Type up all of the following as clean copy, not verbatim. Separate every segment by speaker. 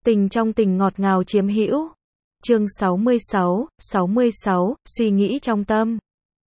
Speaker 1: Tình trong tình ngọt ngào chiếm hữu. Chương 66, suy nghĩ trong tâm.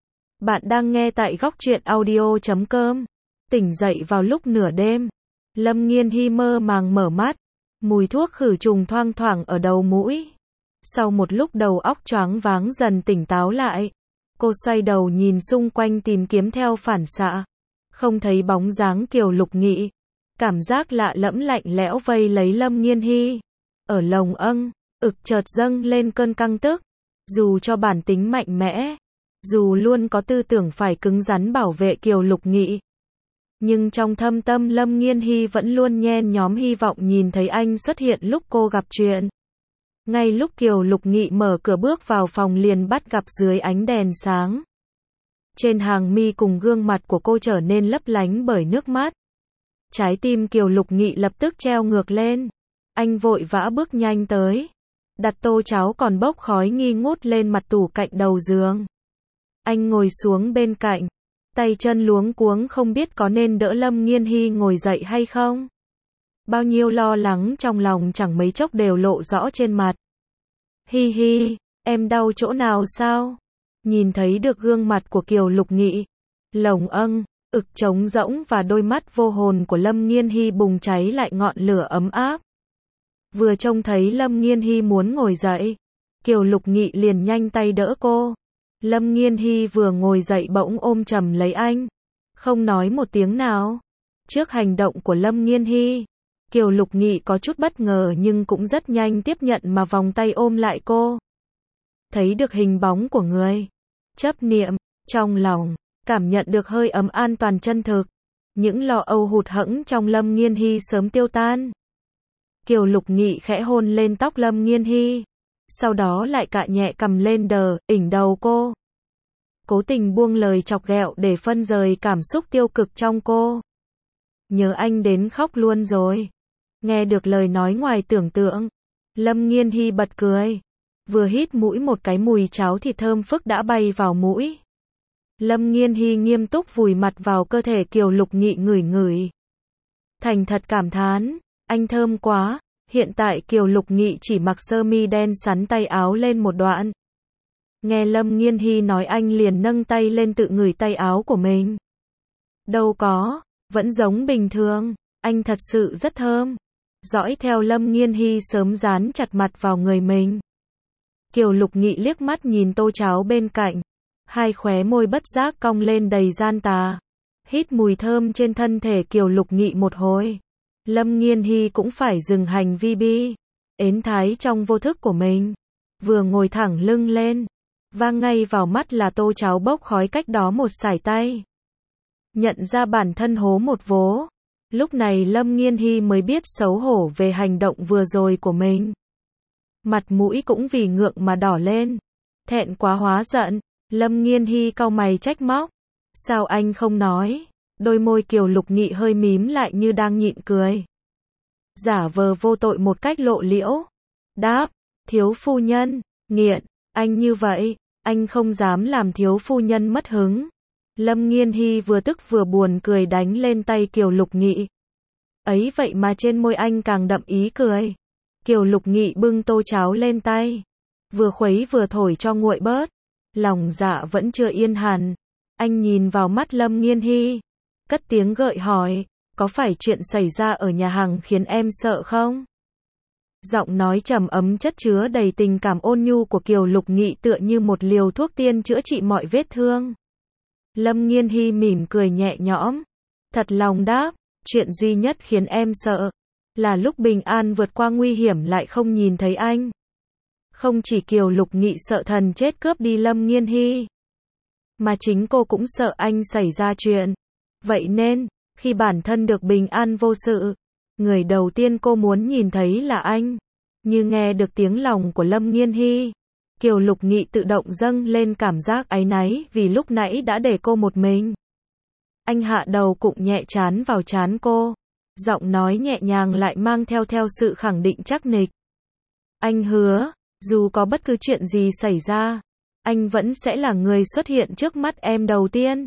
Speaker 1: Bạn đang nghe tại góc truyện audio.com. Tỉnh dậy vào lúc nửa đêm. Lâm Nghiên Hy mơ màng mở mắt. Mùi thuốc khử trùng thoang thoảng ở đầu mũi. Sau một lúc đầu óc choáng váng dần tỉnh táo lại. Cô xoay đầu nhìn xung quanh tìm kiếm theo phản xạ. Không thấy bóng dáng Kiều Lục Nghị. Cảm giác lạ lẫm lạnh lẽo vây lấy Lâm Nghiên Hy. Ở lồng ực chợt dâng lên cơn căng tức. Dù cho bản tính mạnh mẽ, dù luôn có tư tưởng phải cứng rắn bảo vệ Kiều Lục Nghị, nhưng trong thâm tâm Lâm Nghiên Hy vẫn luôn nhen nhóm hy vọng nhìn thấy anh xuất hiện lúc cô gặp chuyện. Ngay lúc Kiều Lục Nghị mở cửa bước vào phòng liền bắt gặp dưới ánh đèn sáng. Trên hàng mi cùng gương mặt của cô trở nên lấp lánh bởi nước mắt. Trái tim Kiều Lục Nghị lập tức treo ngược lên. Anh vội vã bước nhanh tới. Đặt tô cháo còn bốc khói nghi ngút lên mặt tủ cạnh đầu giường. Anh ngồi xuống bên cạnh. Tay chân luống cuống không biết có nên đỡ Lâm Nghiên Hy ngồi dậy hay không. Bao nhiêu lo lắng trong lòng chẳng mấy chốc đều lộ rõ trên mặt. Hi hi, em đau chỗ nào sao? Nhìn thấy được gương mặt của Kiều Lục Nghị. Lồng ực trống rỗng và đôi mắt vô hồn của Lâm Nghiên Hy bùng cháy lại ngọn lửa ấm áp. Vừa trông thấy Lâm Nghiên Hy muốn ngồi dậy, Kiều Lục Nghị liền nhanh tay đỡ cô. Lâm Nghiên Hy vừa ngồi dậy bỗng ôm chầm lấy anh, không nói một tiếng nào. Trước hành động của Lâm Nghiên Hy, Kiều Lục Nghị có chút bất ngờ nhưng cũng rất nhanh tiếp nhận mà vòng tay ôm lại cô. Thấy được hình bóng của người, chấp niệm, trong lòng, cảm nhận được hơi ấm an toàn chân thực. Những lo âu hụt hẫng trong Lâm Nghiên Hy sớm tiêu tan. Kiều Lục Nghị khẽ hôn lên tóc Lâm Nghiên Hy, sau đó lại cạ nhẹ cầm lên ỉnh đầu cô. Cố tình buông lời chọc ghẹo để phân rời cảm xúc tiêu cực trong cô. Nhớ anh đến khóc luôn rồi. Nghe được lời nói ngoài tưởng tượng, Lâm Nghiên Hy bật cười. Vừa hít mũi một cái mùi cháo thịt thơm phức đã bay vào mũi. Lâm Nghiên Hy nghiêm túc vùi mặt vào cơ thể Kiều Lục Nghị ngửi ngửi. Thành thật cảm thán, anh thơm quá. Hiện tại Kiều Lục Nghị chỉ mặc sơ mi đen sắn tay áo lên một đoạn. Nghe Lâm Nghiên Hy nói anh liền nâng tay lên tự ngửi tay áo của mình. Đâu có, vẫn giống bình thường, anh thật sự rất thơm. Dõi theo Lâm Nghiên Hy sớm dán chặt mặt vào người mình. Kiều Lục Nghị liếc mắt nhìn tô cháo bên cạnh. Hai khóe môi bất giác cong lên đầy gian tà. Hít mùi thơm trên thân thể Kiều Lục Nghị một hồi. Lâm Nghiên Hy cũng phải dừng hành vi ến thái trong vô thức của mình. Vừa ngồi thẳng lưng lên, vang ngay vào mắt là tô cháo bốc khói cách đó một sải tay. Nhận ra bản thân hố một vố. Lúc này Lâm Nghiên Hy mới biết xấu hổ về hành động vừa rồi của mình. Mặt mũi cũng vì ngượng mà đỏ lên. Thẹn quá hóa giận, Lâm Nghiên Hy cau mày trách móc. Sao anh không nói? Đôi môi Kiều Lục Nghị hơi mím lại như đang nhịn cười. Giả vờ vô tội một cách lộ liễu. Đáp, thiếu phu nhân, nghiện, anh như vậy, anh không dám làm thiếu phu nhân mất hứng. Lâm Nghiên Hy vừa tức vừa buồn cười đánh lên tay Kiều Lục Nghị. Ấy vậy mà trên môi anh càng đậm ý cười. Kiều Lục Nghị bưng tô cháo lên tay. Vừa khuấy vừa thổi cho nguội bớt. Lòng dạ vẫn chưa yên hẳn. Anh nhìn vào mắt Lâm Nghiên Hy. Cất tiếng gợi hỏi, có phải chuyện xảy ra ở nhà hàng khiến em sợ không? Giọng nói trầm ấm chất chứa đầy tình cảm ôn nhu của Kiều Lục Nghị tựa như một liều thuốc tiên chữa trị mọi vết thương. Lâm Nghiên Hy mỉm cười nhẹ nhõm, thật lòng đáp, chuyện duy nhất khiến em sợ là lúc bình an vượt qua nguy hiểm lại không nhìn thấy anh. Không chỉ Kiều Lục Nghị sợ thần chết cướp đi Lâm Nghiên Hy, mà chính cô cũng sợ anh xảy ra chuyện. Vậy nên, khi bản thân được bình an vô sự, người đầu tiên cô muốn nhìn thấy là anh. Như nghe được tiếng lòng của Lâm Nghiên Hy, Kiều Lục Nghị tự động dâng lên cảm giác áy náy vì lúc nãy đã để cô một mình. Anh hạ đầu cụng nhẹ trán vào trán cô, giọng nói nhẹ nhàng lại mang theo sự khẳng định chắc nịch. Anh hứa, dù có bất cứ chuyện gì xảy ra, anh vẫn sẽ là người xuất hiện trước mắt em đầu tiên.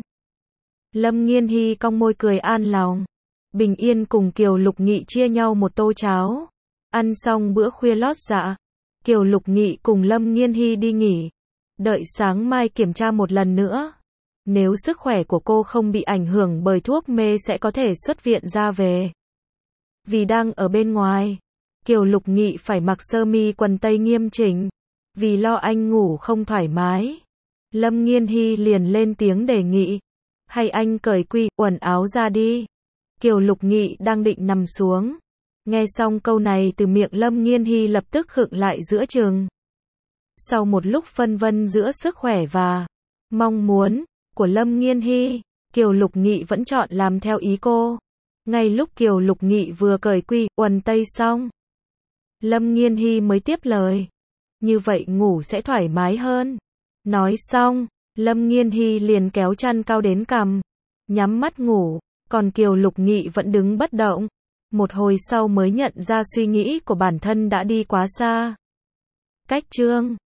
Speaker 1: Lâm Nghiên Hy cong môi cười an lòng. Bình yên cùng Kiều Lục Nghị chia nhau một tô cháo. Ăn xong bữa khuya lót dạ, Kiều Lục Nghị cùng Lâm Nghiên Hy đi nghỉ. Đợi sáng mai kiểm tra một lần nữa. Nếu sức khỏe của cô không bị ảnh hưởng bởi thuốc mê sẽ có thể xuất viện ra về. Vì đang ở bên ngoài, Kiều Lục Nghị phải mặc sơ mi quần tây nghiêm chỉnh. Vì lo anh ngủ không thoải mái, Lâm Nghiên Hy liền lên tiếng đề nghị. Hay anh cởi quần áo ra đi. Kiều Lục Nghị đang định nằm xuống. Nghe xong câu này từ miệng Lâm Nghiên Hy lập tức khựng lại giữa chừng. Sau một lúc phân vân giữa sức khỏe và mong muốn của Lâm Nghiên Hy, Kiều Lục Nghị vẫn chọn làm theo ý cô. Ngay lúc Kiều Lục Nghị vừa cởi quần tây xong, Lâm Nghiên Hy mới tiếp lời. Như vậy ngủ sẽ thoải mái hơn. Nói xong, Lâm Nghiên Hy liền kéo chăn cao đến cằm, nhắm mắt ngủ, còn Kiều Lục Nghị vẫn đứng bất động. Một hồi sau mới nhận ra suy nghĩ của bản thân đã đi quá xa. Cách chương